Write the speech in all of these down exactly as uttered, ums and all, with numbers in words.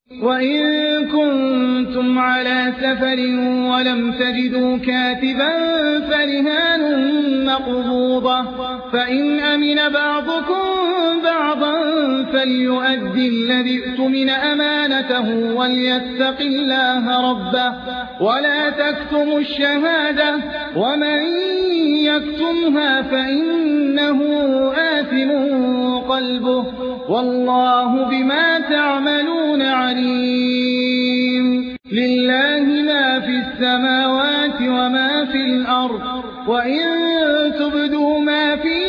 وإن كنتم على سفر ولم تجدوا كاتبا فرهان مقبوضة، فإن أمن بعضكم بعضا فليؤدي الذي اؤتمن أمانته وليتق الله ربه ولا تكتموا الشهادة ومن يكتمها فإنه آثم قلبه والله بما تعملون عليم. لله ما في السماوات وما في الأرض، وإن تبدوا ما في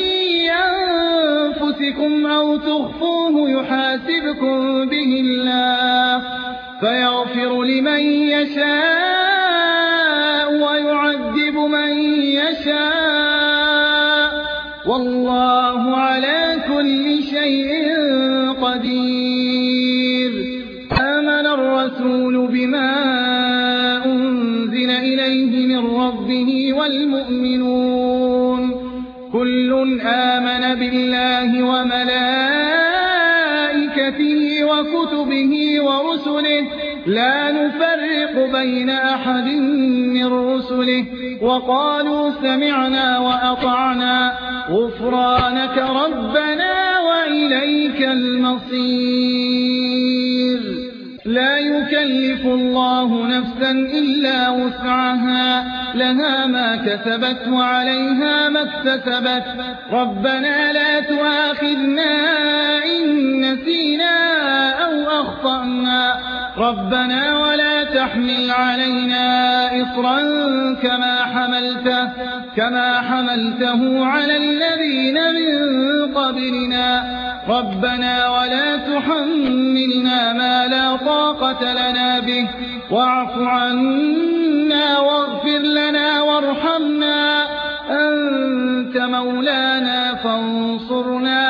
أنفسكم أو تخفوه يحاسبكم به الله فيغفر لمن يشاء ويعذب من يشاء والله على كل شيء قدير. آمن الرسول بما أنزل إليه من ربه والمؤمنون كل آمن بالله وملائكته وكتبه ورسله لا نفرق بين أحد من رسله وقالوا سمعنا وأطعنا غفرانك ربنا وإليك المصير. لا يكلف الله نفسا إلا وسعها لها ما كسبت وعليها ما اكتسبت ربنا لا تؤاخذنا إن نسينا أو أخطأنا ربنا ولا تحمل علينا إصرا كما حملته كما حملته على الذين من قبلنا ربنا ولا تحملنا ما لا طاقة لنا به واعف عنا واغفر لنا وارحمنا أنت مولانا فانصرنا